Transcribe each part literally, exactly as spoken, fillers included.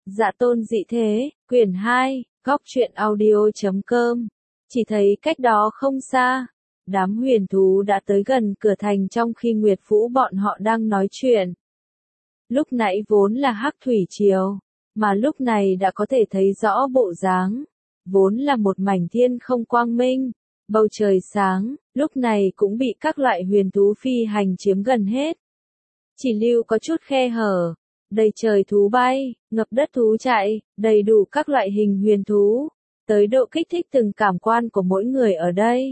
Dạ tôn dị thế, quyển hai, góc truyện audio chấm com. Chỉ thấy cách đó không xa, đám huyền thú đã tới gần cửa thành trong khi Nguyệt Vũ bọn họ đang nói chuyện. Lúc nãy vốn là hắc thủy triều, mà lúc này đã có thể thấy rõ bộ dáng. Vốn là một mảnh thiên không quang minh, bầu trời sáng, lúc này cũng bị các loại huyền thú phi hành chiếm gần hết. Chỉ lưu có chút khe hở, đầy trời thú bay, ngập đất thú chạy, đầy đủ các loại hình huyền thú, tới độ kích thích từng cảm quan của mỗi người ở đây.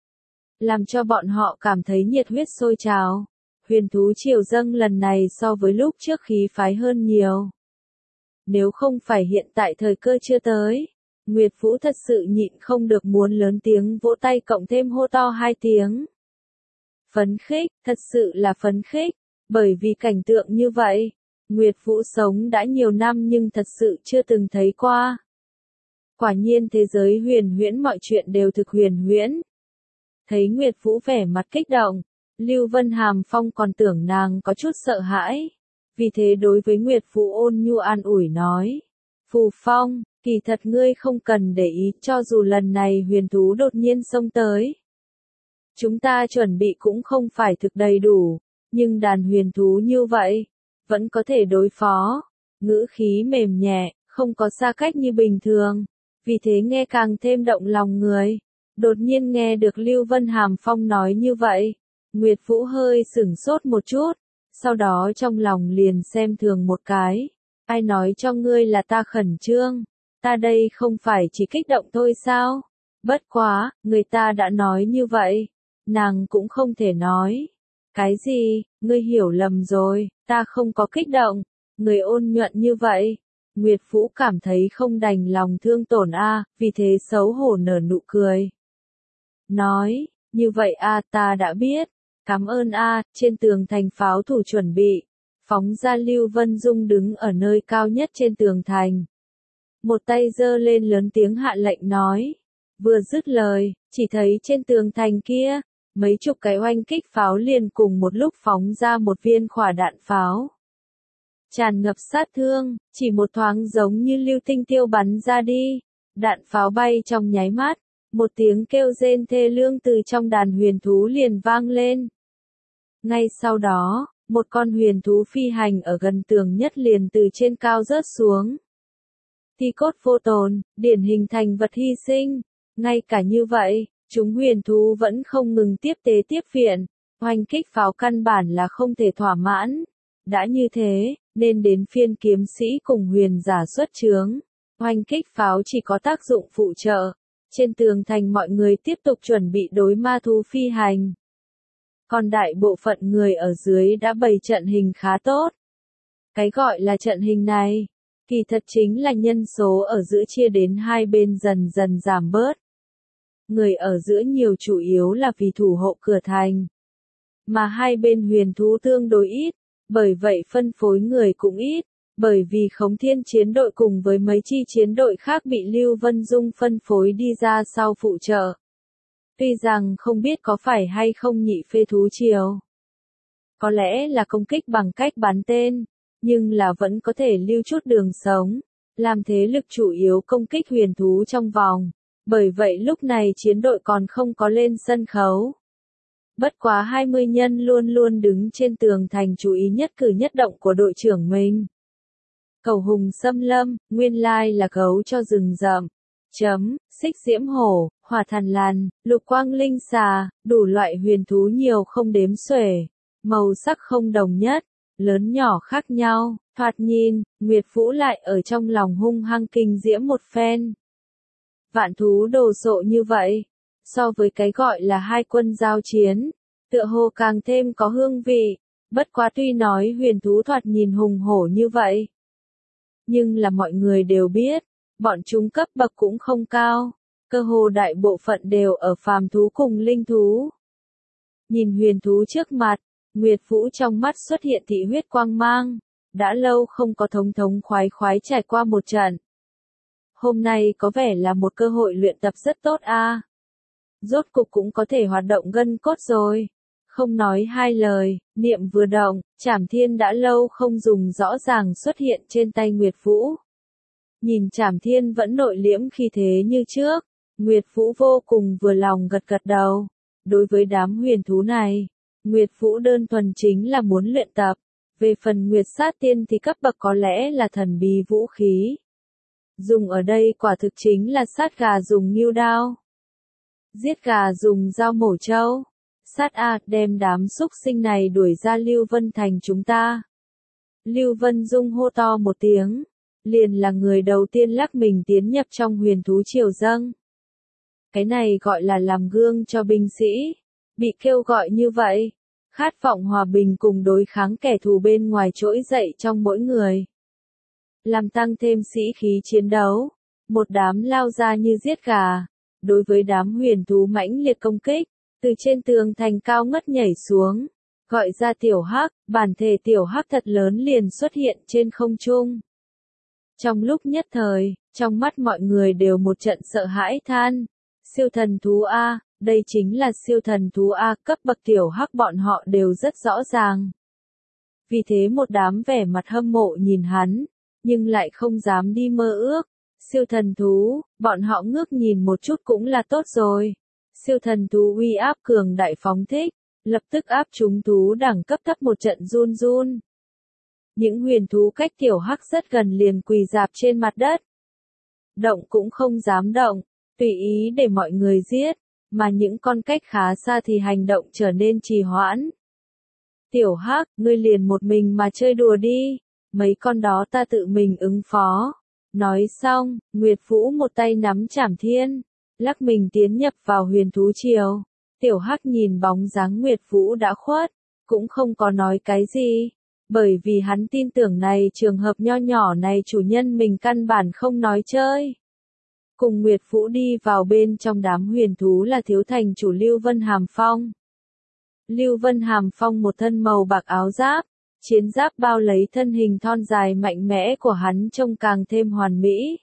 Làm cho bọn họ cảm thấy nhiệt huyết sôi trào. Huyền thú triều dâng lần này so với lúc trước khí phái hơn nhiều. Nếu không phải hiện tại thời cơ chưa tới, Nguyệt Vũ thật sự nhịn không được muốn lớn tiếng vỗ tay cộng thêm hô to hai tiếng. Phấn khích, thật sự là phấn khích, bởi vì cảnh tượng như vậy, Nguyệt Vũ sống đã nhiều năm nhưng thật sự chưa từng thấy qua. Quả nhiên thế giới huyền huyễn mọi chuyện đều thực huyền huyễn. Thấy Nguyệt Vũ vẻ mặt kích động, Lưu Vân Hàm Phong còn tưởng nàng có chút sợ hãi. Vì thế đối với Nguyệt Vũ ôn nhu an ủi nói. Phù Phong, kỳ thật ngươi không cần để ý cho dù lần này huyền thú đột nhiên xông tới. Chúng ta chuẩn bị cũng không phải thực đầy đủ, nhưng đàn huyền thú như vậy, vẫn có thể đối phó. Ngữ khí mềm nhẹ, không có xa cách như bình thường, vì thế nghe càng thêm động lòng người. Đột nhiên nghe được Lưu Vân Hàm Phong nói như vậy, Nguyệt Vũ hơi sửng sốt một chút, sau đó trong lòng liền xem thường một cái. Ai nói cho ngươi là ta khẩn trương, ta đây không phải chỉ kích động thôi sao? Bất quá, người ta đã nói như vậy, nàng cũng không thể nói. Cái gì, ngươi hiểu lầm rồi, ta không có kích động, người ôn nhuận như vậy. Nguyệt Vũ cảm thấy không đành lòng thương tổn a, vì thế xấu hổ nở nụ cười. Nói, như vậy a ta đã biết, cảm ơn a, trên tường thành pháo thủ chuẩn bị. Phóng ra Lưu Vân Dung đứng ở nơi cao nhất trên tường thành. Một tay giơ lên lớn tiếng hạ lệnh nói. Vừa dứt lời, chỉ thấy trên tường thành kia, mấy chục cái oanh kích pháo liền cùng một lúc phóng ra một viên khỏa đạn pháo. Tràn ngập sát thương, chỉ một thoáng giống như lưu tinh tiêu bắn ra đi. Đạn pháo bay trong nháy mắt, một tiếng kêu rên thê lương từ trong đàn huyền thú liền vang lên. Ngay sau đó, một con huyền thú phi hành ở gần tường nhất liền từ trên cao rớt xuống. Thi cốt vô tồn, điển hình thành vật hy sinh. Ngay cả như vậy, chúng huyền thú vẫn không ngừng tiếp tế tiếp viện. Oanh kích pháo căn bản là không thể thỏa mãn. Đã như thế, nên đến phiên kiếm sĩ cùng huyền giả xuất chướng. Oanh kích pháo chỉ có tác dụng phụ trợ. Trên tường thành mọi người tiếp tục chuẩn bị đối ma thú phi hành. Còn đại bộ phận người ở dưới đã bày trận hình khá tốt. Cái gọi là trận hình này, kỳ thật chính là nhân số ở giữa chia đến hai bên dần dần giảm bớt. Người ở giữa nhiều chủ yếu là vì thủ hộ cửa thành. Mà hai bên huyền thú tương đối ít, bởi vậy phân phối người cũng ít, bởi vì Khống Thiên chiến đội cùng với mấy chi chiến đội khác bị Lưu Vân Dung phân phối đi ra sau phụ trợ. Tuy rằng không biết có phải hay không nhị phê thú triều. Có lẽ là công kích bằng cách bắn tên, nhưng là vẫn có thể lưu chút đường sống, làm thế lực chủ yếu công kích huyền thú trong vòng. Bởi vậy lúc này chiến đội còn không có lên sân khấu. Bất quá hai mươi nhân luôn luôn đứng trên tường thành chú ý nhất cử nhất động của đội trưởng mình. Cầu hùng xâm lâm, nguyên lai là gấu cho rừng rậm. Chấm, xích diễm hổ, hỏa thần lằn, lục quang linh xà, đủ loại huyền thú nhiều không đếm xuể. Màu sắc không đồng nhất, lớn nhỏ khác nhau, thoạt nhìn, Nguyệt Vũ lại ở trong lòng hung hăng kinh diễm một phen. Vạn thú đồ sộ như vậy, so với cái gọi là hai quân giao chiến, tựa hồ càng thêm có hương vị. Bất quá tuy nói huyền thú thoạt nhìn hùng hổ như vậy, nhưng là mọi người đều biết, bọn chúng cấp bậc cũng không cao, cơ hồ đại bộ phận đều ở phàm thú cùng linh thú. Nhìn huyền thú trước mặt, Nguyệt Vũ trong mắt xuất hiện thị huyết quang mang, đã lâu không có thống thống khoái khoái trải qua một trận. Hôm nay có vẻ là một cơ hội luyện tập rất tốt a. Rốt cục cũng có thể hoạt động gân cốt rồi. Không nói hai lời, niệm vừa động, Trảm Thiên đã lâu không dùng rõ ràng xuất hiện trên tay Nguyệt Vũ. Nhìn Trảm Thiên vẫn nội liễm khí thế như trước, Nguyệt Vũ vô cùng vừa lòng gật gật đầu. Đối với đám huyền thú này, Nguyệt Vũ đơn thuần chính là muốn luyện tập. Về phần Nguyệt Sát Tiên thì cấp bậc có lẽ là thần bí vũ khí. Dùng ở đây quả thực chính là sát gà dùng ngưu đao. Giết gà dùng dao mổ trâu. Sát a, đem đám xúc sinh này đuổi ra Lưu Vân Thành chúng ta. Lưu Vân Dung hô to một tiếng, liền là người đầu tiên lắc mình tiến nhập trong huyền thú triều dâng. Cái này gọi là làm gương cho binh sĩ. Bị kêu gọi như vậy, khát vọng hòa bình cùng đối kháng kẻ thù bên ngoài trỗi dậy trong mỗi người. Làm tăng thêm sĩ khí chiến đấu, một đám lao ra như giết gà. Đối với đám huyền thú mãnh liệt công kích, từ trên tường thành cao ngất nhảy xuống, gọi ra tiểu hắc, bản thể tiểu hắc thật lớn liền xuất hiện trên không trung. Trong lúc nhất thời, trong mắt mọi người đều một trận sợ hãi than. Siêu thần thú A, đây chính là siêu thần thú A, cấp bậc tiểu hắc bọn họ đều rất rõ ràng. Vì thế một đám vẻ mặt hâm mộ nhìn hắn, nhưng lại không dám đi mơ ước. Siêu thần thú, bọn họ ngước nhìn một chút cũng là tốt rồi. Siêu thần thú uy áp cường đại phóng thích, lập tức áp chúng thú đẳng cấp thấp một trận run run. Những huyền thú cách tiểu hắc rất gần liền quỳ rạp trên mặt đất. Động cũng không dám động, tùy ý để mọi người giết, mà những con cách khá xa thì hành động trở nên trì hoãn. Tiểu hắc, ngươi liền một mình mà chơi đùa đi, mấy con đó ta tự mình ứng phó. Nói xong, Nguyệt Vũ một tay nắm Trảm Thiên, lắc mình tiến nhập vào huyền thú triều. Tiểu hắc nhìn bóng dáng Nguyệt Vũ đã khuất, cũng không có nói cái gì, bởi vì hắn tin tưởng này trường hợp nho nhỏ này chủ nhân mình căn bản không nói chơi. Cùng Nguyệt Vũ đi vào bên trong đám huyền thú là thiếu thành chủ Lưu Vân Hàm Phong. Lưu Vân Hàm Phong một thân màu bạc áo giáp, chiến giáp bao lấy thân hình thon dài mạnh mẽ của hắn trông càng thêm hoàn mỹ.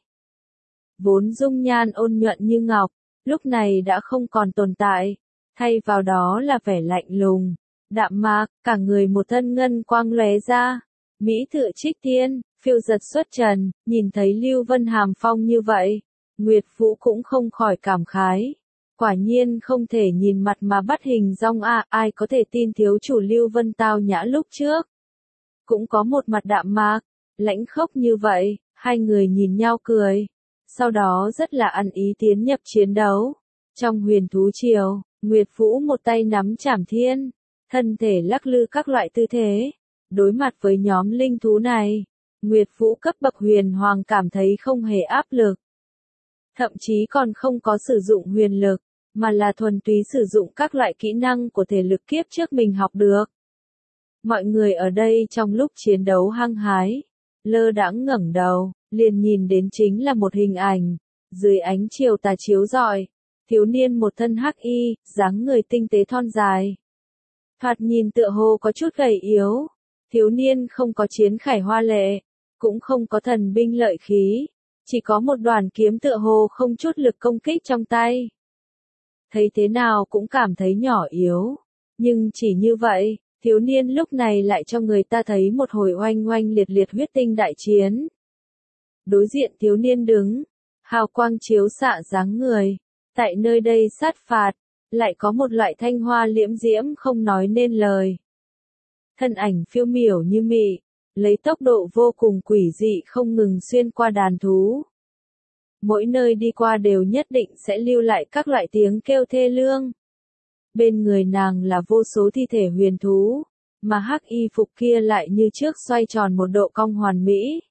Vốn dung nhan ôn nhuận như ngọc, lúc này đã không còn tồn tại, thay vào đó là vẻ lạnh lùng, đạm mạc, cả người một thân ngân quang lóe ra. Mỹ Tự Trích Tiên, phiêu giật xuất trần, nhìn thấy Lưu Vân Hàm Phong như vậy, Nguyệt Vũ cũng không khỏi cảm khái. Quả nhiên không thể nhìn mặt mà bắt hình dong a, ai có thể tin thiếu chủ Lưu Vân tao nhã lúc trước. Cũng có một mặt đạm mạc, lãnh khốc như vậy, hai người nhìn nhau cười. Sau đó rất là ăn ý tiến nhập chiến đấu. Trong huyền thú triều, Nguyệt Vũ một tay nắm Trảm Thiên, thân thể lắc lư các loại tư thế. Đối mặt với nhóm linh thú này, Nguyệt Vũ cấp bậc huyền hoàng cảm thấy không hề áp lực. Thậm chí còn không có sử dụng huyền lực, mà là thuần túy sử dụng các loại kỹ năng của thể lực kiếp trước mình học được. Mọi người ở đây trong lúc chiến đấu hăng hái, lơ đãng ngẩng đầu, liền nhìn đến chính là một hình ảnh, dưới ánh chiều tà chiếu rọi, thiếu niên một thân hắc y, dáng người tinh tế thon dài. Thoạt nhìn tựa hồ có chút gầy yếu, thiếu niên không có chiến khải hoa lệ, cũng không có thần binh lợi khí, chỉ có một đoàn kiếm tựa hồ không chút lực công kích trong tay. Thấy thế nào cũng cảm thấy nhỏ yếu, nhưng chỉ như vậy, thiếu niên lúc này lại cho người ta thấy một hồi oanh oanh liệt liệt huyết tinh đại chiến. Đối diện thiếu niên đứng, hào quang chiếu xạ dáng người, tại nơi đây sát phạt, lại có một loại thanh hoa liễm diễm không nói nên lời. Thân ảnh phiêu miểu như mị, lấy tốc độ vô cùng quỷ dị không ngừng xuyên qua đàn thú. Mỗi nơi đi qua đều nhất định sẽ lưu lại các loại tiếng kêu thê lương. Bên người nàng là vô số thi thể huyền thú, mà hắc y phục kia lại như trước xoay tròn một độ cong hoàn mỹ.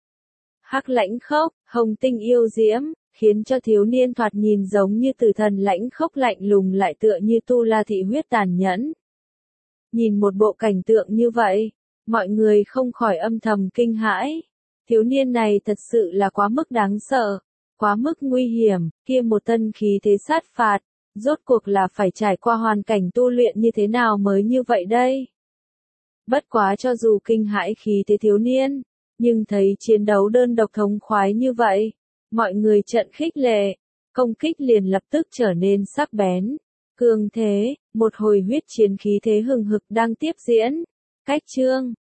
Hắc lãnh khốc, hồng tinh yêu diễm, khiến cho thiếu niên thoạt nhìn giống như tử thần lãnh khốc lạnh lùng lại tựa như tu la thị huyết tàn nhẫn. Nhìn một bộ cảnh tượng như vậy, mọi người không khỏi âm thầm kinh hãi. Thiếu niên này thật sự là quá mức đáng sợ, quá mức nguy hiểm, kia một thân khí thế sát phạt, rốt cuộc là phải trải qua hoàn cảnh tu luyện như thế nào mới như vậy đây. Bất quá cho dù kinh hãi khí thế thiếu niên, nhưng thấy chiến đấu đơn độc thống khoái như vậy, mọi người trận khích lệ, công kích liền lập tức trở nên sắc bén. Cường thế, một hồi huyết chiến khí thế hừng hực đang tiếp diễn. Cách chương